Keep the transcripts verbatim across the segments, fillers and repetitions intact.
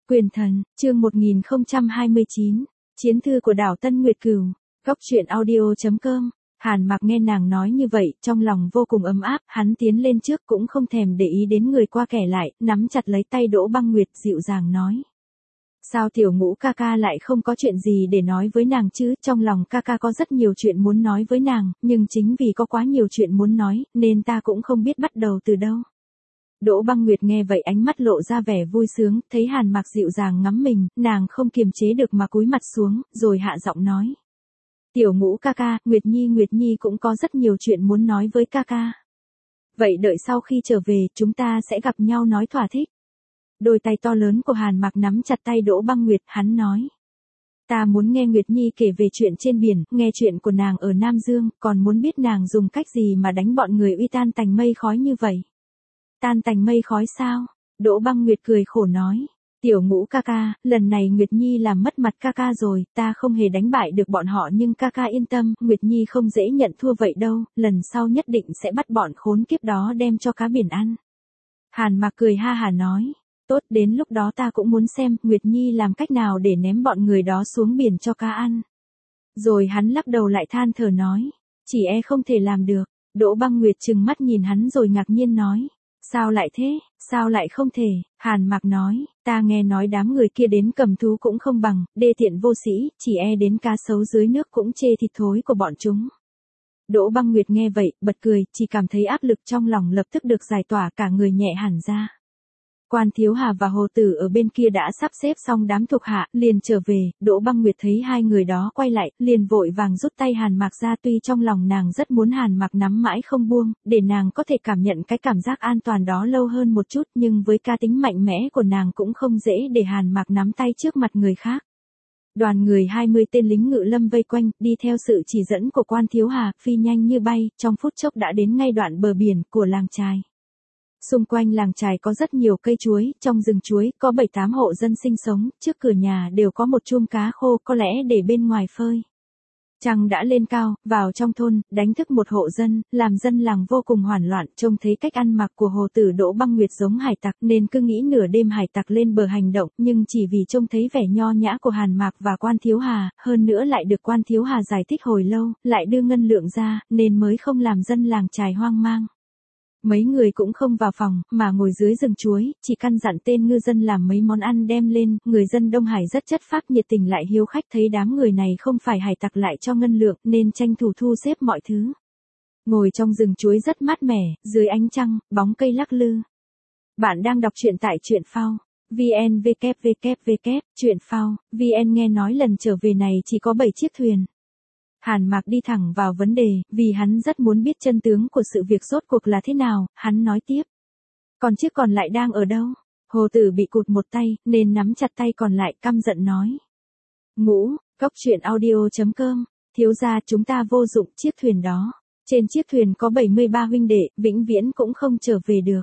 Quyền thần, chương một nghìn không trăm hai mươi chín, Chiến thư của đảo Tân Nguyệt Cửu, góc truyện audio chấm com. Hàn Mặc nghe nàng nói như vậy, trong lòng vô cùng ấm áp, hắn tiến lên trước cũng không thèm để ý đến người qua kẻ lại, nắm chặt lấy tay Đỗ Băng Nguyệt dịu dàng nói. Sao tiểu ngũ ca ca lại không có chuyện gì để nói với nàng chứ, trong lòng ca ca có rất nhiều chuyện muốn nói với nàng, nhưng chính vì có quá nhiều chuyện muốn nói, nên ta cũng không biết bắt đầu từ đâu. Đỗ Băng Nguyệt nghe vậy ánh mắt lộ ra vẻ vui sướng, thấy Hàn Mặc dịu dàng ngắm mình, nàng không kiềm chế được mà cúi mặt xuống, rồi hạ giọng nói. Tiểu ngũ ca ca, Nguyệt Nhi Nguyệt Nhi cũng có rất nhiều chuyện muốn nói với ca ca. Vậy đợi sau khi trở về, chúng ta sẽ gặp nhau nói thỏa thích. Đôi tay to lớn của Hàn Mặc nắm chặt tay Đỗ Băng Nguyệt, hắn nói. Ta muốn nghe Nguyệt Nhi kể về chuyện trên biển, nghe chuyện của nàng ở Nam Dương, còn muốn biết nàng dùng cách gì mà đánh bọn người uy tan tành mây khói như vậy. Tan tành mây khói sao? Đỗ Băng Nguyệt cười khổ nói. Tiểu ngũ ca ca, lần này Nguyệt Nhi làm mất mặt ca ca rồi, ta không hề đánh bại được bọn họ nhưng ca ca yên tâm, Nguyệt Nhi không dễ nhận thua vậy đâu, lần sau nhất định sẽ bắt bọn khốn kiếp đó đem cho cá biển ăn. Hàn Mặc cười ha hà nói. Tốt, đến lúc đó ta cũng muốn xem Nguyệt Nhi làm cách nào để ném bọn người đó xuống biển cho cá ăn. Rồi hắn lắc đầu lại than thở nói. Chỉ e không thể làm được. Đỗ Băng Nguyệt trừng mắt nhìn hắn rồi ngạc nhiên nói. Sao lại thế, sao lại không thể, Hàn Mặc nói, ta nghe nói đám người kia đến cầm thú cũng không bằng, đê tiện vô sĩ, chỉ e đến cá sấu dưới nước cũng chê thịt thối của bọn chúng. Đỗ Băng Nguyệt nghe vậy, bật cười, chỉ cảm thấy áp lực trong lòng lập tức được giải tỏa, cả người nhẹ hẳn ra. Quan Thiếu Hà và Hồ Tử ở bên kia đã sắp xếp xong đám thuộc hạ, liền trở về, Đỗ Băng Nguyệt thấy hai người đó quay lại, liền vội vàng rút tay Hàn Mặc ra, tuy trong lòng nàng rất muốn Hàn Mặc nắm mãi không buông, để nàng có thể cảm nhận cái cảm giác an toàn đó lâu hơn một chút, nhưng với cá tính mạnh mẽ của nàng cũng không dễ để Hàn Mặc nắm tay trước mặt người khác. Đoàn người hai mươi tên lính ngự lâm vây quanh, đi theo sự chỉ dẫn của Quan Thiếu Hà, phi nhanh như bay, trong phút chốc đã đến ngay đoạn bờ biển của làng chài. Xung quanh làng chài có rất nhiều cây chuối, trong rừng chuối có bảy tám hộ dân sinh sống, trước cửa nhà đều có một chum cá khô có lẽ để bên ngoài phơi. Trăng đã lên cao, vào trong thôn, đánh thức một hộ dân, làm dân làng vô cùng hoảng loạn, trông thấy cách ăn mặc của Hồ Tử Đỗ Băng Nguyệt giống hải tặc nên cứ nghĩ nửa đêm hải tặc lên bờ hành động, nhưng chỉ vì trông thấy vẻ nho nhã của Hàn Mặc và Quan Thiếu Hà, hơn nữa lại được Quan Thiếu Hà giải thích hồi lâu, lại đưa ngân lượng ra, nên mới không làm dân làng chài hoang mang. Mấy người cũng không vào phòng, mà ngồi dưới rừng chuối, chỉ căn dặn tên ngư dân làm mấy món ăn đem lên, người dân Đông Hải rất chất phác nhiệt tình lại hiếu khách, thấy đám người này không phải hải tặc lại cho ngân lượng, nên tranh thủ thu xếp mọi thứ. Ngồi trong rừng chuối rất mát mẻ, dưới ánh trăng, bóng cây lắc lư. Bạn đang đọc truyện tại truyện phao. vn vê vê vê truyện phao, vn nghe nói lần trở về này chỉ có bảy chiếc thuyền. Hàn Mặc đi thẳng vào vấn đề, vì hắn rất muốn biết chân tướng của sự việc rốt cuộc là thế nào, hắn nói tiếp. Còn chiếc còn lại đang ở đâu? Hồ Tử bị cụt một tay, nên nắm chặt tay còn lại, căm giận nói. Ngũ, góc truyện audio chấm com, thiếu gia chúng ta vô dụng chiếc thuyền đó. Trên chiếc thuyền có bảy mươi ba huynh đệ, vĩnh viễn cũng không trở về được.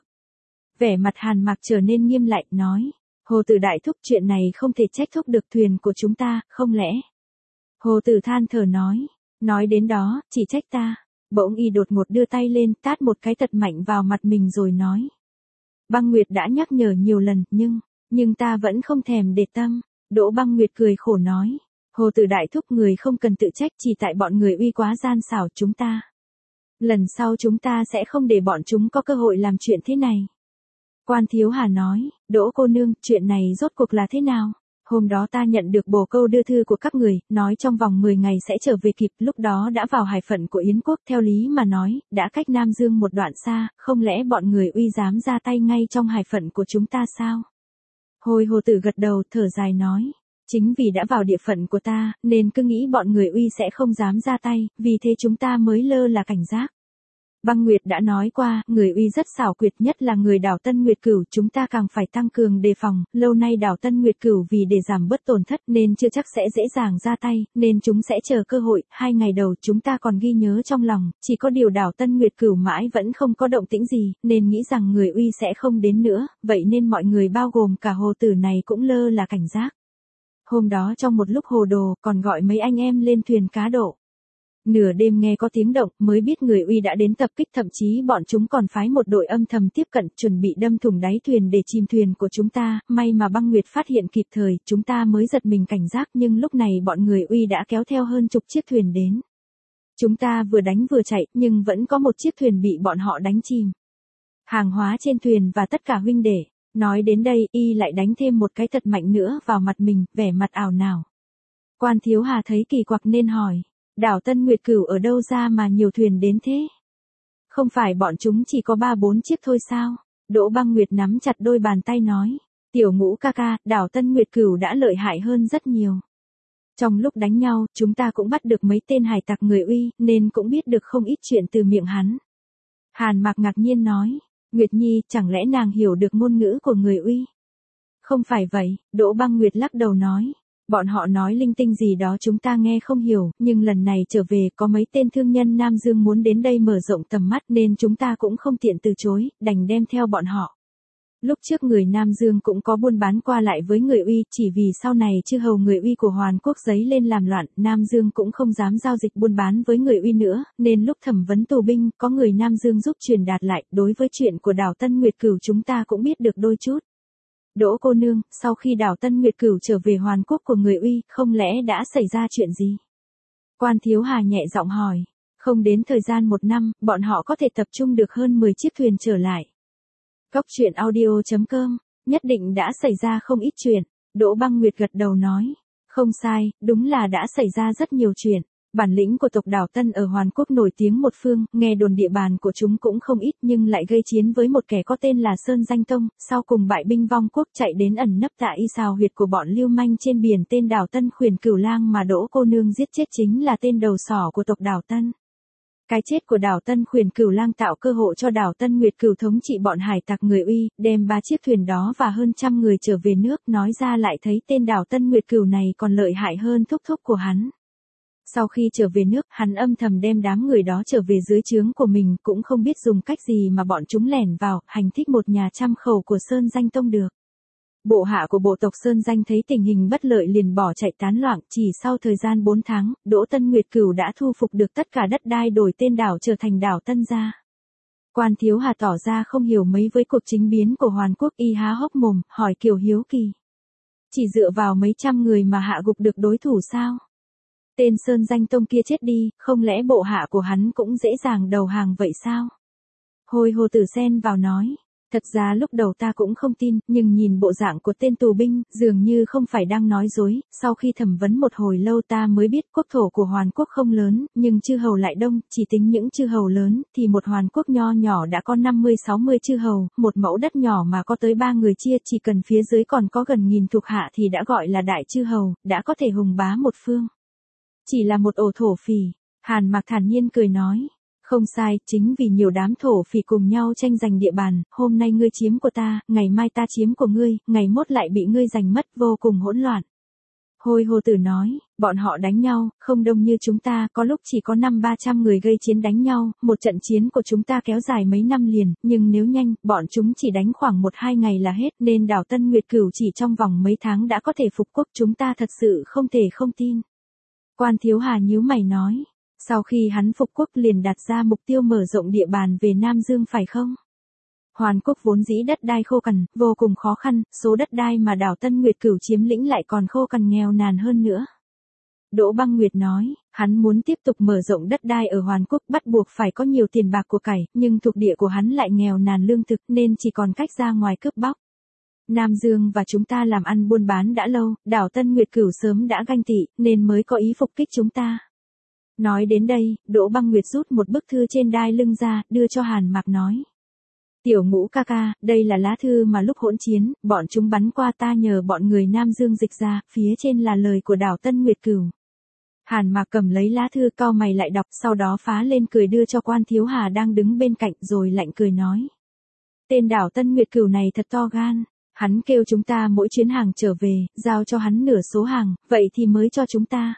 Vẻ mặt Hàn Mặc trở nên nghiêm lại, nói. Hồ Tử đại thúc, chuyện này không thể trách thúc được thuyền của chúng ta, không lẽ? Hồ Tử than thở nói, nói đến đó, chỉ trách ta. Bỗng y đột ngột đưa tay lên, tát một cái thật mạnh vào mặt mình rồi nói. Băng Nguyệt đã nhắc nhở nhiều lần, nhưng, nhưng ta vẫn không thèm để tâm. Đỗ Băng Nguyệt cười khổ nói, Hồ Tử đại thúc người không cần tự trách, chỉ tại bọn người uy quá gian xảo chúng ta. Lần sau chúng ta sẽ không để bọn chúng có cơ hội làm chuyện thế này. Quan Thiếu Hà nói, Đỗ cô nương, chuyện này rốt cuộc là thế nào? Hôm đó ta nhận được bồ câu đưa thư của các người, nói trong vòng mười ngày sẽ trở về kịp, lúc đó đã vào hải phận của Yến quốc, theo lý mà nói, đã cách Nam Dương một đoạn xa, không lẽ bọn người uy dám ra tay ngay trong hải phận của chúng ta sao? Hồi Hồ Tử gật đầu, thở dài nói, chính vì đã vào địa phận của ta, nên cứ nghĩ bọn người uy sẽ không dám ra tay, vì thế chúng ta mới lơ là cảnh giác. Băng Nguyệt đã nói qua, người uy rất xảo quyệt, nhất là người đảo Tân Nguyệt Cửu, chúng ta càng phải tăng cường đề phòng, lâu nay đảo Tân Nguyệt Cửu vì để giảm bớt tổn thất nên chưa chắc sẽ dễ dàng ra tay, nên chúng sẽ chờ cơ hội, hai ngày đầu chúng ta còn ghi nhớ trong lòng, chỉ có điều đảo Tân Nguyệt Cửu mãi vẫn không có động tĩnh gì, nên nghĩ rằng người uy sẽ không đến nữa, vậy nên mọi người bao gồm cả Hồ Tử này cũng lơ là cảnh giác. Hôm đó trong một lúc hồ đồ, còn gọi mấy anh em lên thuyền cá độ. Nửa đêm nghe có tiếng động mới biết người Uy đã đến tập kích, thậm chí bọn chúng còn phái một đội âm thầm tiếp cận chuẩn bị đâm thủng đáy thuyền để chìm thuyền của chúng ta, may mà Băng Nguyệt phát hiện kịp thời, chúng ta mới giật mình cảnh giác, nhưng lúc này bọn người Uy đã kéo theo hơn chục chiếc thuyền đến. Chúng ta vừa đánh vừa chạy, nhưng vẫn có một chiếc thuyền bị bọn họ đánh chìm. Hàng hóa trên thuyền và tất cả huynh đệ. Nói đến đây, y lại đánh thêm một cái thật mạnh nữa vào mặt mình, vẻ mặt ảo não. Quan Thiếu Hà thấy kỳ quặc nên hỏi, đảo Tân Nguyệt Cửu ở đâu ra mà nhiều thuyền đến thế? Không phải bọn chúng chỉ có ba bốn chiếc thôi sao? Đỗ Băng Nguyệt nắm chặt đôi bàn tay nói, Tiểu Ngũ ca ca, đảo Tân Nguyệt Cửu đã lợi hại hơn rất nhiều. Trong lúc đánh nhau, chúng ta cũng bắt được mấy tên hải tặc người Uy, nên cũng biết được không ít chuyện từ miệng hắn. Hàn Mạc ngạc nhiên nói, Nguyệt Nhi, chẳng lẽ nàng hiểu được ngôn ngữ của người Uy? Không phải vậy, Đỗ Băng Nguyệt lắc đầu nói. Bọn họ nói linh tinh gì đó chúng ta nghe không hiểu, nhưng lần này trở về có mấy tên thương nhân Nam Dương muốn đến đây mở rộng tầm mắt nên chúng ta cũng không tiện từ chối, đành đem theo bọn họ. Lúc trước người Nam Dương cũng có buôn bán qua lại với người Uy, chỉ vì sau này chư hầu người Uy của Hoàn Quốc giấy lên làm loạn, Nam Dương cũng không dám giao dịch buôn bán với người Uy nữa, nên lúc thẩm vấn tù binh, có người Nam Dương giúp truyền đạt lại, đối với chuyện của đảo Tân Nguyệt Cửu chúng ta cũng biết được đôi chút. Đỗ cô nương, sau khi đảo Tân Nguyệt Cửu trở về Hoàn Quốc của người Uy, không lẽ đã xảy ra chuyện gì? Quan Thiếu Hà nhẹ giọng hỏi, không đến thời gian một năm, bọn họ có thể tập trung được hơn mười chiếc thuyền trở lại. Cốc truyện audio chấm com, nhất định đã xảy ra không ít chuyện. Đỗ Băng Nguyệt gật đầu nói, không sai, đúng là đã xảy ra rất nhiều chuyện. Bản lĩnh của tộc đảo Tân ở Hoàn Quốc nổi tiếng một phương, nghe đồn địa bàn của chúng cũng không ít nhưng lại gây chiến với một kẻ có tên là Sơn Danh Tông, sau cùng bại binh vong quốc chạy đến ẩn nấp tại y sào huyệt của bọn lưu manh trên biển tên đảo Tân Khuyển Cửu Lang mà Đỗ cô nương giết chết chính là tên đầu sỏ của tộc đảo Tân. Cái chết của đảo Tân Khuyển Cửu Lang tạo cơ hội cho đảo Tân Nguyệt Cửu thống trị bọn hải tặc người Uy, đem ba chiếc thuyền đó và hơn trăm người trở về nước, nói ra lại thấy tên đảo Tân Nguyệt Cửu này còn lợi hại hơn thúc thúc của hắn. Sau khi trở về nước, hắn âm thầm đem đám người đó trở về dưới trướng của mình, cũng không biết dùng cách gì mà bọn chúng lẻn vào, hành thích một nhà trăm khẩu của Sơn Danh Tông được. Bộ hạ của bộ tộc Sơn Danh thấy tình hình bất lợi liền bỏ chạy tán loạn, chỉ sau thời gian bốn tháng, Đỗ Tân Nguyệt Cửu đã thu phục được tất cả đất đai đổi tên đảo trở thành đảo Tân Gia. Quan Thiếu Hà tỏ ra không hiểu mấy với cuộc chính biến của Hoàn Quốc, y há hốc mồm, hỏi kiểu hiếu kỳ. Chỉ dựa vào mấy trăm người mà hạ gục được đối thủ sao? Tên Sơn Danh Tông kia chết đi, không lẽ bộ hạ của hắn cũng dễ dàng đầu hàng vậy sao? Hồi Hồ Tử xen vào nói, thật ra lúc đầu ta cũng không tin, nhưng nhìn bộ dạng của tên tù binh, dường như không phải đang nói dối, sau khi thẩm vấn một hồi lâu ta mới biết quốc thổ của Hoàn Quốc không lớn, nhưng chư hầu lại đông, chỉ tính những chư hầu lớn, thì một Hoàn Quốc nho nhỏ đã có năm mươi sáu mươi chư hầu, một mẫu đất nhỏ mà có tới ba người chia, chỉ cần phía dưới còn có gần nghìn thuộc hạ thì đã gọi là đại chư hầu, đã có thể hùng bá một phương. Chỉ là một ổ thổ phỉ, Hàn Mạc thản nhiên cười nói. Không sai, chính vì nhiều đám thổ phỉ cùng nhau tranh giành địa bàn, hôm nay ngươi chiếm của ta, ngày mai ta chiếm của ngươi, ngày mốt lại bị ngươi giành mất, vô cùng hỗn loạn. Hồi Hồ Tử nói, bọn họ đánh nhau, không đông như chúng ta, có lúc chỉ có năm ba trăm người gây chiến đánh nhau, một trận chiến của chúng ta kéo dài mấy năm liền, nhưng nếu nhanh, bọn chúng chỉ đánh khoảng một hai ngày là hết, nên đảo Tân Nguyệt Cửu chỉ trong vòng mấy tháng đã có thể phục quốc, chúng ta thật sự không thể không tin. Quan Thiếu Hà nhíu mày nói, sau khi hắn phục quốc liền đặt ra mục tiêu mở rộng địa bàn về Nam Dương phải không? Hoàn Quốc vốn dĩ đất đai khô cằn, vô cùng khó khăn, số đất đai mà đảo Tân Nguyệt Cửu chiếm lĩnh lại còn khô cằn nghèo nàn hơn nữa. Đỗ Băng Nguyệt nói, hắn muốn tiếp tục mở rộng đất đai ở Hoàn Quốc bắt buộc phải có nhiều tiền bạc của cải, nhưng thuộc địa của hắn lại nghèo nàn lương thực nên chỉ còn cách ra ngoài cướp bóc. Nam Dương và chúng ta làm ăn buôn bán đã lâu, đảo Tân Nguyệt Cửu sớm đã ganh tị, nên mới có ý phục kích chúng ta. Nói đến đây, Đỗ Băng Nguyệt rút một bức thư trên đai lưng ra, đưa cho Hàn Mạc nói. Tiểu Ngũ ca ca, đây là lá thư mà lúc hỗn chiến, bọn chúng bắn qua ta nhờ bọn người Nam Dương dịch ra, phía trên là lời của đảo Tân Nguyệt Cửu. Hàn Mạc cầm lấy lá thư cau mày lại đọc, sau đó phá lên cười đưa cho Quan Thiếu Hà đang đứng bên cạnh rồi lạnh cười nói. Tên đảo Tân Nguyệt Cửu này thật to gan. Hắn kêu chúng ta mỗi chuyến hàng trở về, giao cho hắn nửa số hàng, vậy thì mới cho chúng ta.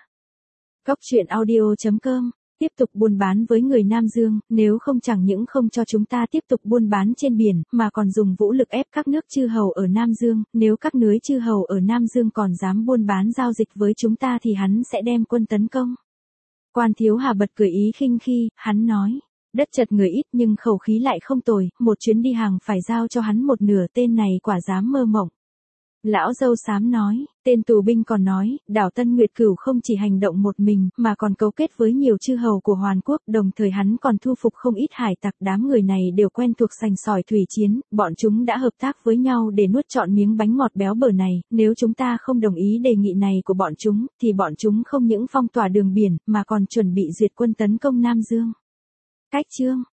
Cốc truyện audio chấm com, tiếp tục buôn bán với người Nam Dương, nếu không chẳng những không cho chúng ta tiếp tục buôn bán trên biển, mà còn dùng vũ lực ép các nước chư hầu ở Nam Dương, nếu các núi chư hầu ở Nam Dương còn dám buôn bán giao dịch với chúng ta thì hắn sẽ đem quân tấn công. Quan Thiếu Hà bật cười ý khinh khi, hắn nói. Đất chật người ít nhưng khẩu khí lại không tồi, một chuyến đi hàng phải giao cho hắn một nửa, tên này quả dám mơ mộng. Lão dâu xám nói, tên tù binh còn nói, đảo Tân Nguyệt Cửu không chỉ hành động một mình, mà còn cấu kết với nhiều chư hầu của Hoàn Quốc, đồng thời hắn còn thu phục không ít hải tặc, đám người này đều quen thuộc sành sỏi thủy chiến, bọn chúng đã hợp tác với nhau để nuốt trọn miếng bánh ngọt béo bở này, nếu chúng ta không đồng ý đề nghị này của bọn chúng, thì bọn chúng không những phong tỏa đường biển, mà còn chuẩn bị duyệt quân tấn công Nam Dương. Cách chương